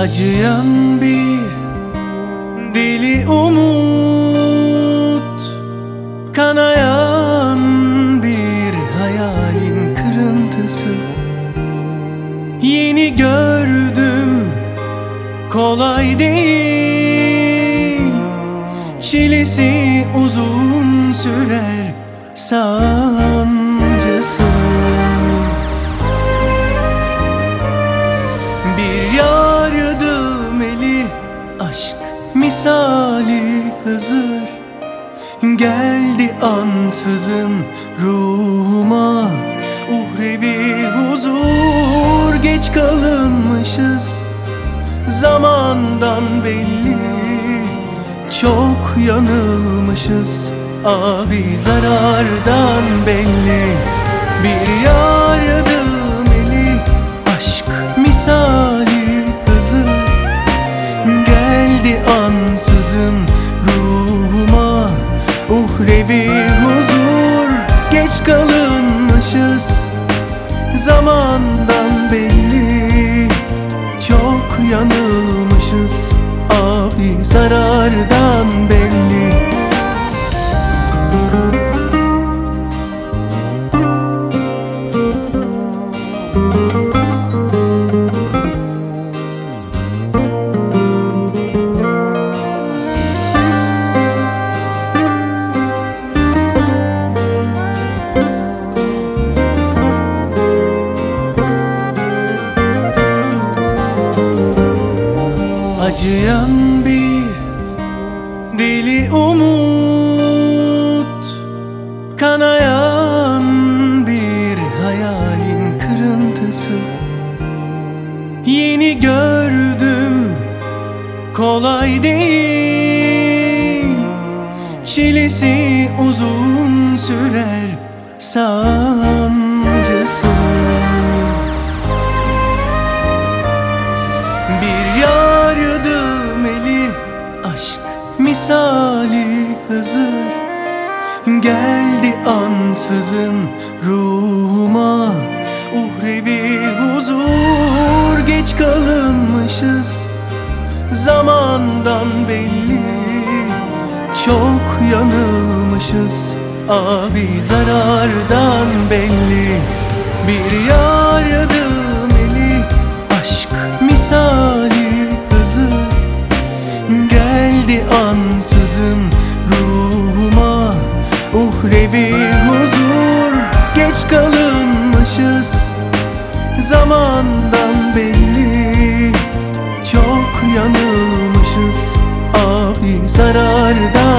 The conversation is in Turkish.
Acıyan bir deli umut, kanayan bir hayalin kırıntısı. Yeni gördüm, kolay değil, çilesi uzun sürer sancısı. Bir yardım eli, aşk misali Hızır, geldi ansızın ruhuma uhrevi huzur. Geç kalınmışız, zamandan belli, çok yanılmışız abi, zarardan belli. Bir yardım eli, aşk misali Hızır, geldi ansızın ruhuma uhrevi huzur. Geç kalınmışız, zamandan belli, çok yanılmışız abi, zarardan belli. Acıyan bir deli umut, kanayan bir hayalin kırıntısı. Yeni gördüm, kolay değil, çilesi uzun sürer sancısı. Bir yardım eli, aşk misali Hızır, geldi ansızın ruhuma uhrevi huzur. Geç kalınmışız, zamandan belli, çok yanılmışız abi, zarardan belli. Bir yardım eli, aşk misali Hızır, geldi ansızın ruhuma uhrevi huzur. Geç kalınmışız, zamandan belli, çok yanılmışız abi, zarardan